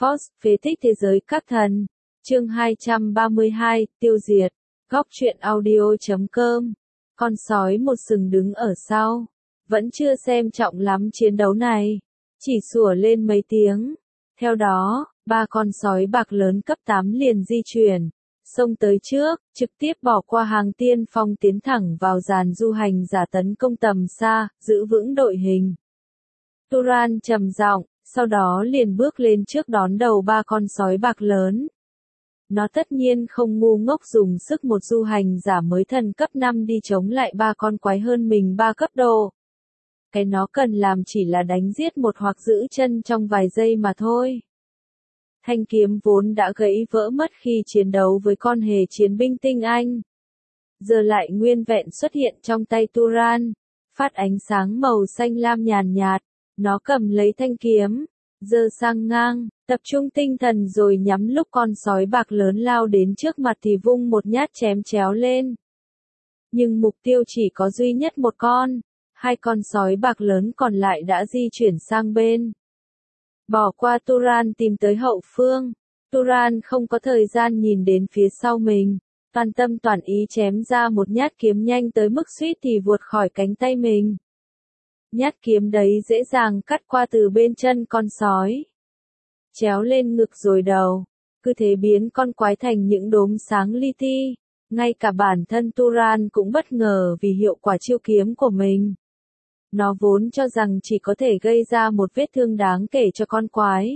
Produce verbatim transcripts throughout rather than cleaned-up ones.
Force, phế tích thế giới các thần. Chương hai trăm ba mươi hai, tiêu diệt. Góc truyện audio chấm com. Con sói một sừng đứng ở sau. Vẫn chưa xem trọng lắm chiến đấu này. Chỉ sủa lên mấy tiếng. Theo đó, ba con sói bạc lớn cấp tám liền di chuyển. Xông tới trước, trực tiếp bỏ qua hàng tiên phong tiến thẳng vào dàn du hành giả tấn công tầm xa, giữ vững đội hình. Turan trầm giọng, sau đó liền bước lên trước đón đầu ba con sói bạc lớn. Nó tất nhiên không ngu ngốc dùng sức một du hành giả mới thần cấp năm đi chống lại ba con quái hơn mình ba cấp độ. Cái nó cần làm chỉ là đánh giết một hoặc giữ chân trong vài giây mà thôi. Thanh kiếm vốn đã gãy vỡ mất khi chiến đấu với con hề chiến binh tinh anh. Giờ lại nguyên vẹn xuất hiện trong tay Turan, phát ánh sáng màu xanh lam nhàn nhạt. Nó cầm lấy thanh kiếm, giơ sang ngang, tập trung tinh thần rồi nhắm lúc con sói bạc lớn lao đến trước mặt thì vung một nhát chém chéo lên. Nhưng mục tiêu chỉ có duy nhất một con, hai con sói bạc lớn còn lại đã di chuyển sang bên. Bỏ qua Turan tìm tới hậu phương, Turan không có thời gian nhìn đến phía sau mình, toàn tâm toàn ý chém ra một nhát kiếm nhanh tới mức suýt thì vụt khỏi cánh tay mình. Nhát kiếm đấy dễ dàng cắt qua từ bên chân con sói, chéo lên ngực rồi đầu, cứ thế biến con quái thành những đốm sáng li ti. Ngay cả bản thân Turan cũng bất ngờ vì hiệu quả chiêu kiếm của mình. Nó vốn cho rằng chỉ có thể gây ra một vết thương đáng kể cho con quái.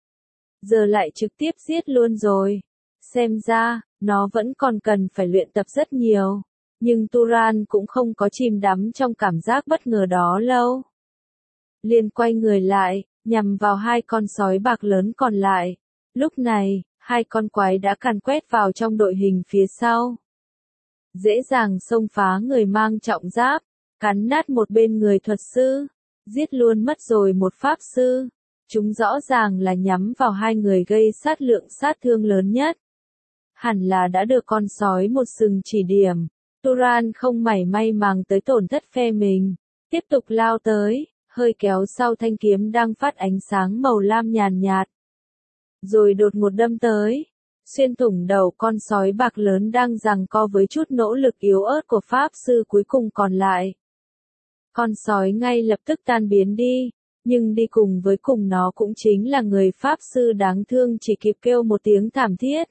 Giờ lại trực tiếp giết luôn rồi. Xem ra, nó vẫn còn cần phải luyện tập rất nhiều. Nhưng Turan cũng không có chìm đắm trong cảm giác bất ngờ đó lâu. Liền quay người lại, nhằm vào hai con sói bạc lớn còn lại. Lúc này, hai con quái đã càn quét vào trong đội hình phía sau. Dễ dàng xông phá người mang trọng giáp, cắn nát một bên người thuật sư, giết luôn mất rồi một pháp sư. Chúng rõ ràng là nhắm vào hai người gây sát lượng sát thương lớn nhất. Hẳn là đã được con sói một sừng chỉ điểm. Turan không mảy may màng tới tổn thất phe mình, tiếp tục lao tới, hơi kéo sau thanh kiếm đang phát ánh sáng màu lam nhàn nhạt. Rồi đột ngột đâm tới, xuyên thủng đầu con sói bạc lớn đang giằng co với chút nỗ lực yếu ớt của pháp sư cuối cùng còn lại. Con sói ngay lập tức tan biến đi, nhưng đi cùng với cùng nó cũng chính là người pháp sư đáng thương chỉ kịp kêu một tiếng thảm thiết.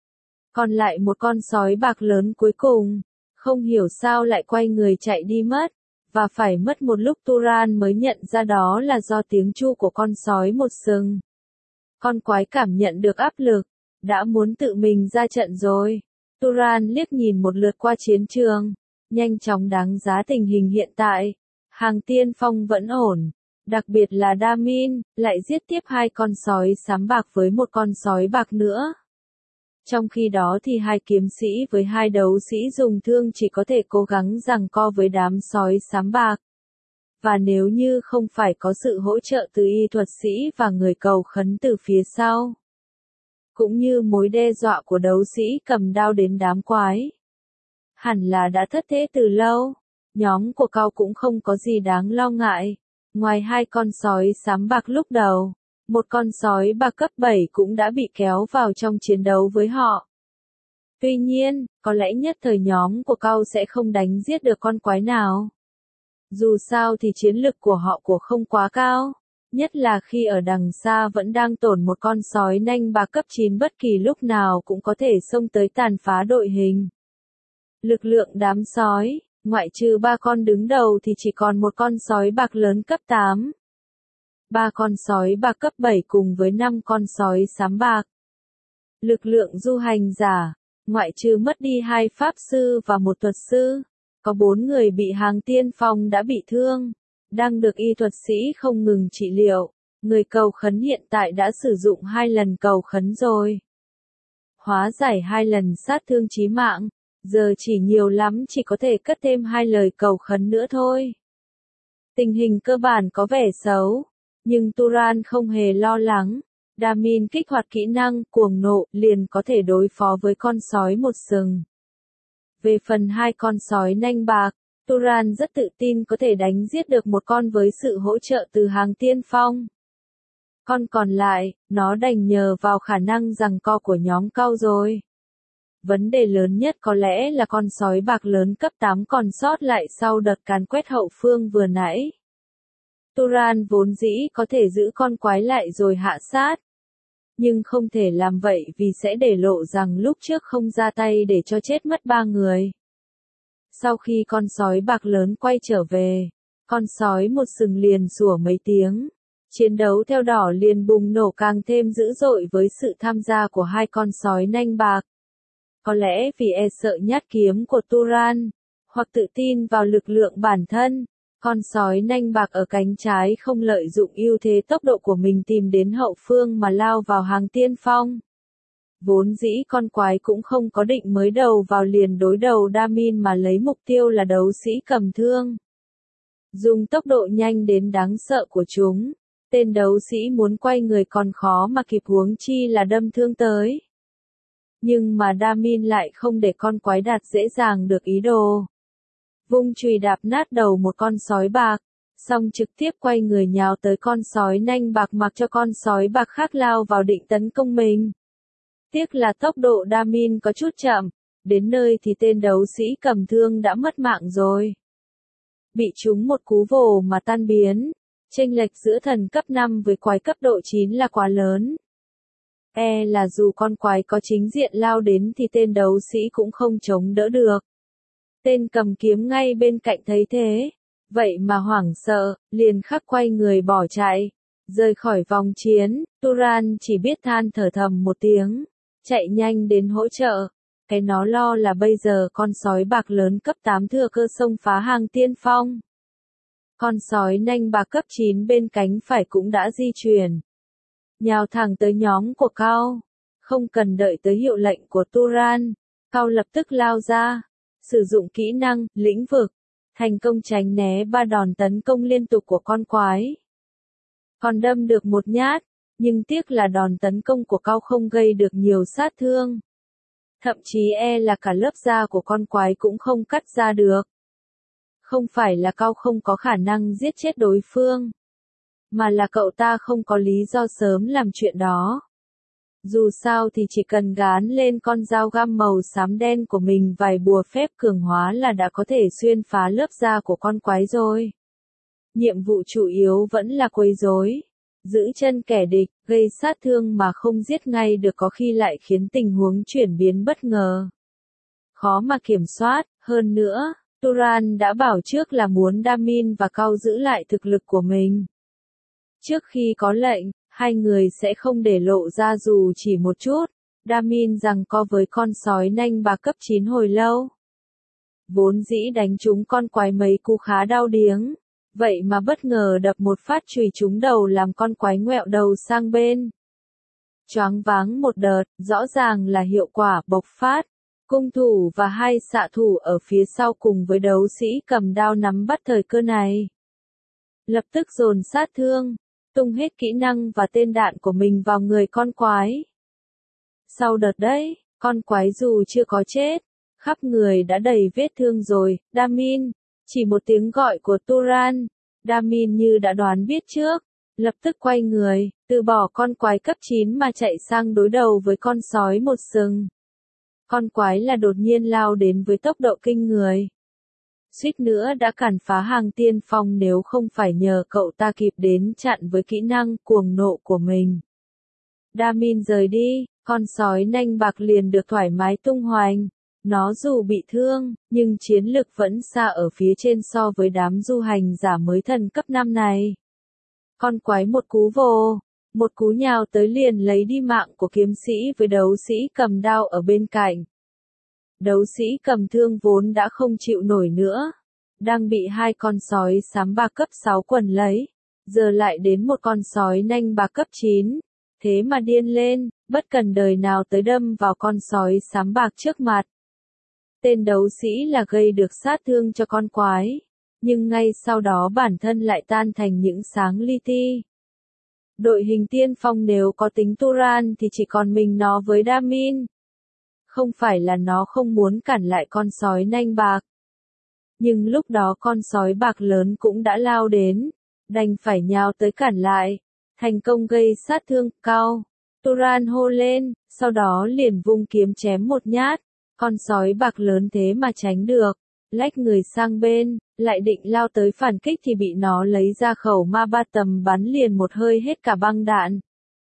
Còn lại một con sói bạc lớn cuối cùng, không hiểu sao lại quay người chạy đi mất, và phải mất một lúc Turan mới nhận ra đó là do tiếng chu của con sói một sừng. Con quái cảm nhận được áp lực, đã muốn tự mình ra trận rồi. Turan liếc nhìn một lượt qua chiến trường, nhanh chóng đánh giá tình hình hiện tại. Hàng tiên phong vẫn ổn, đặc biệt là Damin, lại giết tiếp hai con sói xám bạc với một con sói bạc nữa. Trong khi đó thì hai kiếm sĩ với hai đấu sĩ dùng thương chỉ có thể cố gắng giằng co với đám sói xám bạc. Và nếu như không phải có sự hỗ trợ từ y thuật sĩ và người cầu khấn từ phía sau, cũng như mối đe dọa của đấu sĩ cầm đao đến đám quái, hẳn là đã thất thế từ lâu. Nhóm của Cao cũng không có gì đáng lo ngại. Ngoài hai con sói xám bạc lúc đầu, một con sói bạc cấp bảy cũng đã bị kéo vào trong chiến đấu với họ. Tuy nhiên, có lẽ nhất thời nhóm của Cao sẽ không đánh giết được con quái nào. Dù sao thì chiến lực của họ của không quá cao, nhất là khi ở đằng xa vẫn đang tổn một con sói nanh bạc cấp chín bất kỳ lúc nào cũng có thể xông tới tàn phá đội hình. Lực lượng đám sói, ngoại trừ ba con đứng đầu thì chỉ còn một con sói bạc lớn cấp tám. Ba con sói bạc cấp bảy cùng với năm con sói xám bạc. Lực lượng du hành giả, ngoại trừ mất đi hai pháp sư và một thuật sư, có bốn người bị hàng tiên phong đã bị thương, đang được y thuật sĩ không ngừng trị liệu. Người cầu khấn hiện tại đã sử dụng hai lần cầu khấn rồi. Hóa giải hai lần sát thương chí mạng. Giờ chỉ nhiều lắm chỉ có thể cất thêm hai lời cầu khấn nữa thôi. Tình hình cơ bản có vẻ xấu, nhưng Turan không hề lo lắng. Damin kích hoạt kỹ năng cuồng nộ liền có thể đối phó với con sói một sừng. Về phần hai con sói nanh bạc, Turan rất tự tin có thể đánh giết được một con với sự hỗ trợ từ hàng tiên phong. Con còn lại, nó đành nhờ vào khả năng giằng co của nhóm cau rồi. Vấn đề lớn nhất có lẽ là con sói bạc lớn cấp tám còn sót lại sau đợt càn quét hậu phương vừa nãy. Turan vốn dĩ có thể giữ con quái lại rồi hạ sát. Nhưng không thể làm vậy vì sẽ để lộ rằng lúc trước không ra tay để cho chết mất ba người. Sau khi con sói bạc lớn quay trở về, con sói một sừng liền sủa mấy tiếng. Chiến đấu theo đỏ liền bùng nổ càng thêm dữ dội với sự tham gia của hai con sói nanh bạc. Có lẽ vì e sợ nhát kiếm của Turan, hoặc tự tin vào lực lượng bản thân, con sói nanh bạc ở cánh trái không lợi dụng ưu thế tốc độ của mình tìm đến hậu phương mà lao vào hàng tiên phong. Vốn dĩ con quái cũng không có định mới đầu vào liền đối đầu Damin mà lấy mục tiêu là đấu sĩ cầm thương. Dùng tốc độ nhanh đến đáng sợ của chúng, tên đấu sĩ muốn quay người còn khó mà kịp huống chi là đâm thương tới. Nhưng mà Damin lại không để con quái đạt dễ dàng được ý đồ. Vung chùy đạp nát đầu một con sói bạc, xong trực tiếp quay người nhào tới con sói nanh bạc mặc cho con sói bạc khác lao vào định tấn công mình. Tiếc là tốc độ Damin có chút chậm, đến nơi thì tên đấu sĩ cầm thương đã mất mạng rồi. Bị trúng một cú vồ mà tan biến, chênh lệch giữa thần cấp năm với quái cấp độ chín là quá lớn. E là dù con quái có chính diện lao đến thì tên đấu sĩ cũng không chống đỡ được. Tên cầm kiếm ngay bên cạnh thấy thế, vậy mà hoảng sợ, liền khắc quay người bỏ chạy, rời khỏi vòng chiến. Turan chỉ biết than thở thầm một tiếng, chạy nhanh đến hỗ trợ. Cái nó lo là bây giờ con sói bạc lớn cấp tám thừa cơ xông phá hàng tiên phong. Con sói nanh bạc cấp chín bên cánh phải cũng đã di chuyển, nhào thẳng tới nhóm của Cao. Không cần đợi tới hiệu lệnh của Turan, Cao lập tức lao ra, sử dụng kỹ năng lĩnh vực, thành công tránh né ba đòn tấn công liên tục của con quái. Còn đâm được một nhát, nhưng tiếc là đòn tấn công của Cao không gây được nhiều sát thương. Thậm chí e là cả lớp da của con quái cũng không cắt ra được. Không phải là Cao không có khả năng giết chết đối phương, mà là cậu ta không có lý do sớm làm chuyện đó. Dù sao thì chỉ cần gán lên con dao găm màu xám đen của mình vài bùa phép cường hóa là đã có thể xuyên phá lớp da của con quái rồi. Nhiệm vụ chủ yếu vẫn là quấy rối, giữ chân kẻ địch, gây sát thương mà không giết ngay được, có khi lại khiến tình huống chuyển biến bất ngờ. Khó mà kiểm soát, hơn nữa, Turan đã bảo trước là muốn Damin và Cao giữ lại thực lực của mình. Trước khi có lệnh, hai người sẽ không để lộ ra dù chỉ một chút. Damin giằng co với con sói nanh bạc cấp chín hồi lâu. Vốn dĩ đánh trúng con quái mấy cú khá đau điếng, vậy mà bất ngờ đập một phát chùy trúng đầu làm con quái ngoẹo đầu sang bên. Choáng váng một đợt, rõ ràng là hiệu quả bộc phát. Cung thủ và hai xạ thủ ở phía sau cùng với đấu sĩ cầm đao nắm bắt thời cơ này. Lập tức dồn sát thương, tung hết kỹ năng và tên đạn của mình vào người con quái. Sau đợt đấy, con quái dù chưa có chết, khắp người đã đầy vết thương rồi. Damin, chỉ một tiếng gọi của Turan, Damin như đã đoán biết trước, lập tức quay người, từ bỏ con quái cấp chín mà chạy sang đối đầu với con sói một sừng. Con quái là đột nhiên lao đến với tốc độ kinh người. Suýt nữa đã cản phá hàng tiên phong nếu không phải nhờ cậu ta kịp đến chặn với kỹ năng cuồng nộ của mình. Damin rời đi, con sói nanh bạc liền được thoải mái tung hoành. Nó dù bị thương, nhưng chiến lực vẫn xa ở phía trên so với đám du hành giả mới thần cấp năm này. Con quái một cú vồ, một cú nhào tới liền lấy đi mạng của kiếm sĩ với đấu sĩ cầm đao ở bên cạnh. Đấu sĩ cầm thương vốn đã không chịu nổi nữa, đang bị hai con sói xám bạc cấp sáu quần lấy, giờ lại đến một con sói nanh bạc cấp chín, thế mà điên lên, bất cần đời nào tới đâm vào con sói xám bạc trước mặt. Tên đấu sĩ là gây được sát thương cho con quái, nhưng ngay sau đó bản thân lại tan thành những sáng li ti. Đội hình tiên phong nếu có tính Turan thì chỉ còn mình nó với Damin. Không phải là nó không muốn cản lại con sói nanh bạc. Nhưng lúc đó con sói bạc lớn cũng đã lao đến, đành phải nhào tới cản lại. thành công gây sát thương. Cao, Turan hô lên, sau đó liền vung kiếm chém một nhát, con sói bạc lớn thế mà tránh được, lách người sang bên, lại định lao tới phản kích thì bị nó lấy ra khẩu ma ba tầm bắn liền một hơi hết cả băng đạn.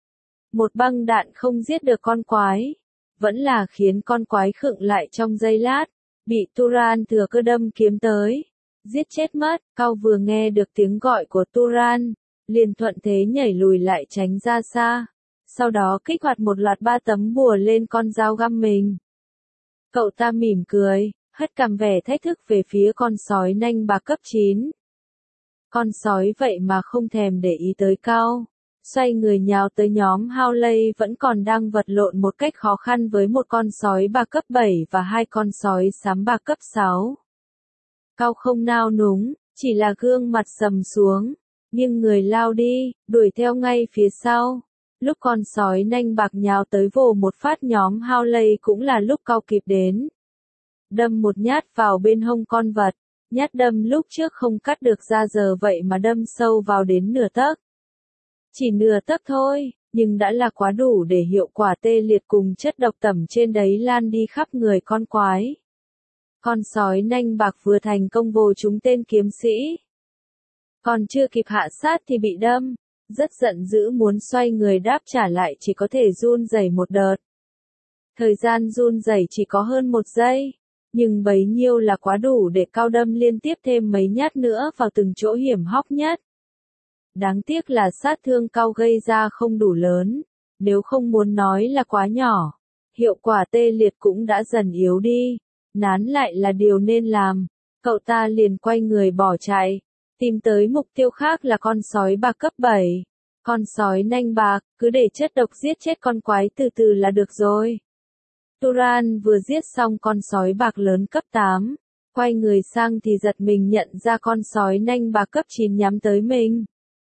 Một băng đạn không giết được con quái, vẫn là khiến con quái khựng lại trong giây lát, bị Turan thừa cơ đâm kiếm tới, giết chết mất. Cao vừa nghe được tiếng gọi của Turan, liền thuận thế nhảy lùi lại tránh ra xa, sau đó kích hoạt một loạt ba tấm bùa lên con dao găm mình. Cậu ta mỉm cười, hất cằm vẻ thách thức về phía con sói nanh bạc cấp chín. Con sói vậy mà không thèm để ý tới Cao, xoay người nhào tới nhóm Howley vẫn còn đang vật lộn một cách khó khăn với một con sói bạc cấp bảy và hai con sói xám bạc cấp sáu. Cao không nao núng, chỉ là gương mặt sầm xuống, nhưng người lao đi, đuổi theo ngay phía sau. Lúc con sói nanh bạc nhào tới vồ một phát nhóm Howley cũng là lúc Cao kịp đến. Đâm một nhát vào bên hông con vật, nhát đâm lúc trước không cắt được ra giờ vậy mà đâm sâu vào đến nửa tấc. Chỉ nửa tấc thôi, nhưng đã là quá đủ để hiệu quả tê liệt cùng chất độc tẩm trên đấy lan đi khắp người con quái. Con sói nanh bạc vừa thành công vồ trúng tên kiếm sĩ. Còn chưa kịp hạ sát thì bị đâm, rất giận dữ muốn xoay người đáp trả lại chỉ có thể run rẩy một đợt. Thời gian run rẩy chỉ có hơn một giây, nhưng bấy nhiêu là quá đủ để Cao đâm liên tiếp thêm mấy nhát nữa vào từng chỗ hiểm hóc nhất. Đáng tiếc là sát thương Cao gây ra không đủ lớn, nếu không muốn nói là quá nhỏ. Hiệu quả tê liệt cũng đã dần yếu đi, nán lại là điều nên làm. Cậu ta liền quay người bỏ chạy, tìm tới mục tiêu khác là con sói bạc cấp bảy. Con sói nanh bạc, cứ để chất độc giết chết con quái từ từ là được rồi. Turan vừa giết xong con sói bạc lớn cấp tám, quay người sang thì giật mình nhận ra con sói nanh bạc cấp chín nhắm tới mình.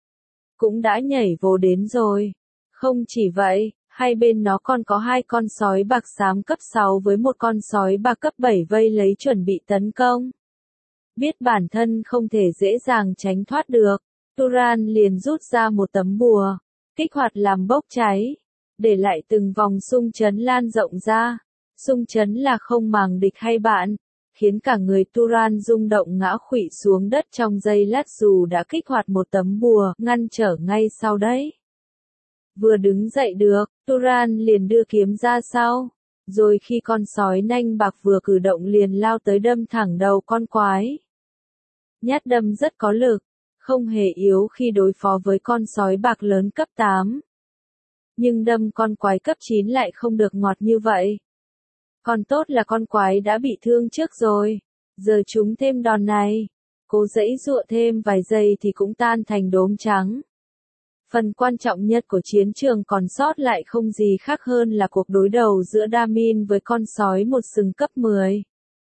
Cũng đã nhảy vô đến rồi. Không chỉ vậy, hai bên nó còn có hai con sói bạc xám cấp sáu với một con sói bạc cấp bảy vây lấy chuẩn bị tấn công. Biết bản thân không thể dễ dàng tránh thoát được, Turan liền rút ra một tấm bùa, kích hoạt làm bốc cháy, để lại từng vòng xung chấn lan rộng ra. Xung chấn là không màng địch hay bạn, khiến cả người Turan rung động ngã khuỵu xuống đất trong giây lát dù đã kích hoạt một tấm bùa ngăn trở ngay sau đấy. Vừa đứng dậy được, Turan liền đưa kiếm ra sau, rồi khi con sói nanh bạc vừa cử động liền lao tới đâm thẳng đầu con quái. Nhát đâm rất có lực, không hề yếu khi đối phó với con sói bạc lớn cấp tám. Nhưng đâm con quái cấp chín lại không được ngọt như vậy. Còn tốt là con quái đã bị thương trước rồi, giờ chúng thêm đòn này, cố giãy giụa thêm vài giây thì cũng tan thành đốm trắng. Phần quan trọng nhất của chiến trường còn sót lại không gì khác hơn là cuộc đối đầu giữa Damin với con sói một sừng cấp mười.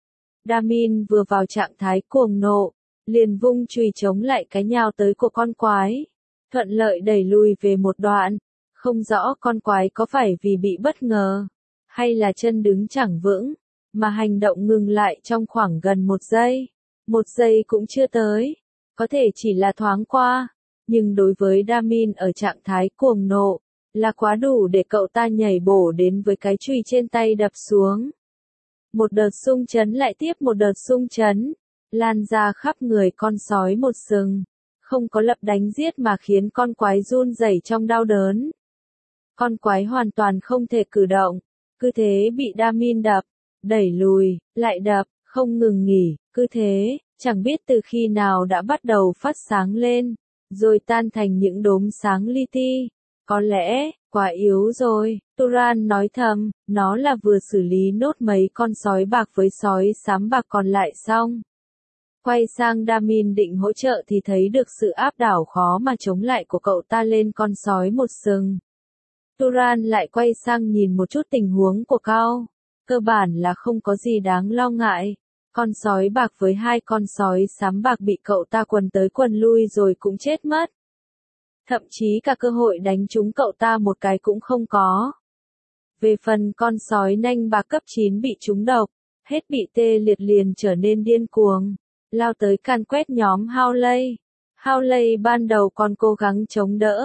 Damin vừa vào trạng thái cuồng nộ, liền vung chùy chống lại cái nhào tới của con quái, thuận lợi đẩy lùi về một đoạn. Không rõ con quái có phải vì bị bất ngờ, hay là chân đứng chẳng vững, mà hành động ngừng lại trong khoảng gần một giây. Một giây cũng chưa tới, có thể chỉ là thoáng qua, nhưng đối với Damin ở trạng thái cuồng nộ, là quá đủ để cậu ta nhảy bổ đến với cái chùy trên tay đập xuống. Một đợt xung chấn lại tiếp một đợt xung chấn, lan ra khắp người con sói một sừng, không có lập đánh giết mà khiến con quái run rẩy trong đau đớn. Con quái hoàn toàn không thể cử động, cứ thế bị Damin đập, đẩy lùi, lại đập, không ngừng nghỉ, cứ thế, chẳng biết từ khi nào đã bắt đầu phát sáng lên, rồi tan thành những đốm sáng li ti. Có lẽ, quá yếu rồi, Turan nói thầm, nó là vừa xử lý nốt mấy con sói bạc với sói xám bạc còn lại xong. Quay sang Damin định hỗ trợ thì thấy được sự áp đảo khó mà chống lại của cậu ta lên con sói một sừng. Turan lại quay sang nhìn một chút tình huống của Cao. Cơ bản là không có gì đáng lo ngại. Con sói bạc với hai con sói xám bạc bị cậu ta quần tới quần lui rồi cũng chết mất. Thậm chí cả cơ hội đánh trúng cậu ta một cái cũng không có. Về phần con sói nanh bạc cấp chín bị trúng độc, hết bị tê liệt liền trở nên điên cuồng, lao tới càn quét nhóm Howley. Howley ban đầu còn cố gắng chống đỡ,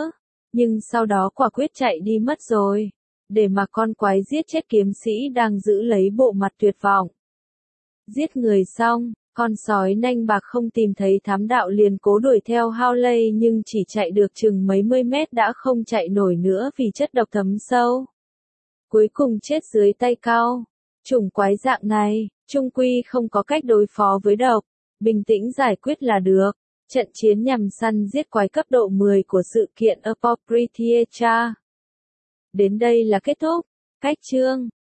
Nhưng sau đó quả quyết chạy đi mất rồi, để mà con quái giết chết kiếm sĩ đang giữ lấy bộ mặt tuyệt vọng. Giết người xong, con sói nanh bạc không tìm thấy thám đạo liền cố đuổi theo Howley nhưng chỉ chạy được chừng mấy mươi mét đã không chạy nổi nữa vì chất độc thấm sâu. Cuối cùng chết dưới tay Cao. Chủng quái dạng này, chung quy không có cách đối phó với độc, bình tĩnh giải quyết là được. Trận chiến nhằm săn giết quái cấp độ mười của sự kiện Apocrypha đến đây là kết thúc. Cách chương